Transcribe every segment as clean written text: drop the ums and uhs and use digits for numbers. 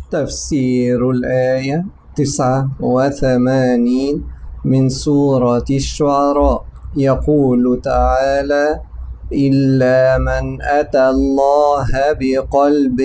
تفسير الآية 89 من سورة الشعراء. يقول تعالى: إلا من أتى الله بقلب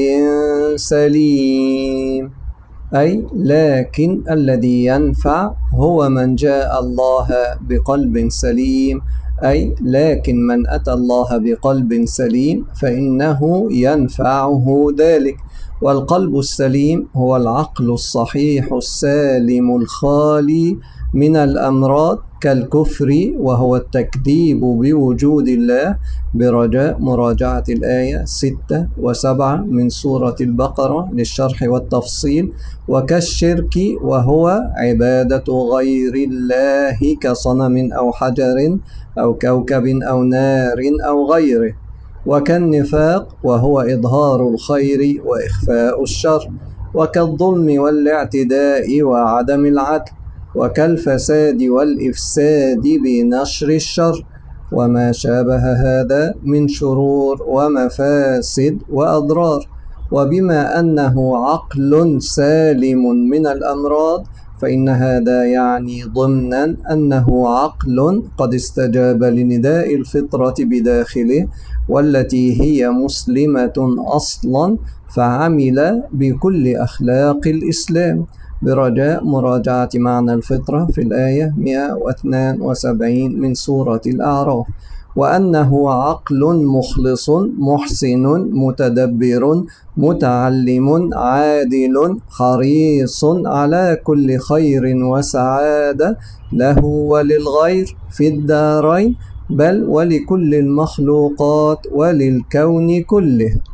سليم، أي لكن الذي ينفع هو من جاء الله بقلب سليم، أي لكن من أتى الله بقلب سليم فإنه ينفعه ذلك. والقلب السليم هو العقل الصحيح السالم الخالي من الأمراض كالكفر وهو التكذيب بوجود الله، برجاء مراجعة الآية 6 و7 من سورة البقرة للشرح والتفصيل. وكالشرك وهو عبادة غير الله كصنم أو حجر أو كوكب أو نار أو غيره. وكالنفاق وهو إظهار الخير وإخفاء الشر. وكالظلم والاعتداء وعدم العدل. وكالفساد والإفساد بنشر الشر، وما شابه هذا من شرور ومفاسد وأضرار. وبما أنه عقل سالم من الأمراض فإن هذا يعني ضمنا أنه عقل قد استجاب لنداء الفطرة بداخله، والتي هي مسلمة أصلا، فعمل بكل أخلاق الإسلام، برجاء مراجعة معنى الفطرة في الآية 172 من سورة الأعراف. وأنه عقل مخلص محسن متدبر متعلم عادل حريص على كل خير وسعادة له وللغير في الدارين، بل ولكل المخلوقات وللكون كله.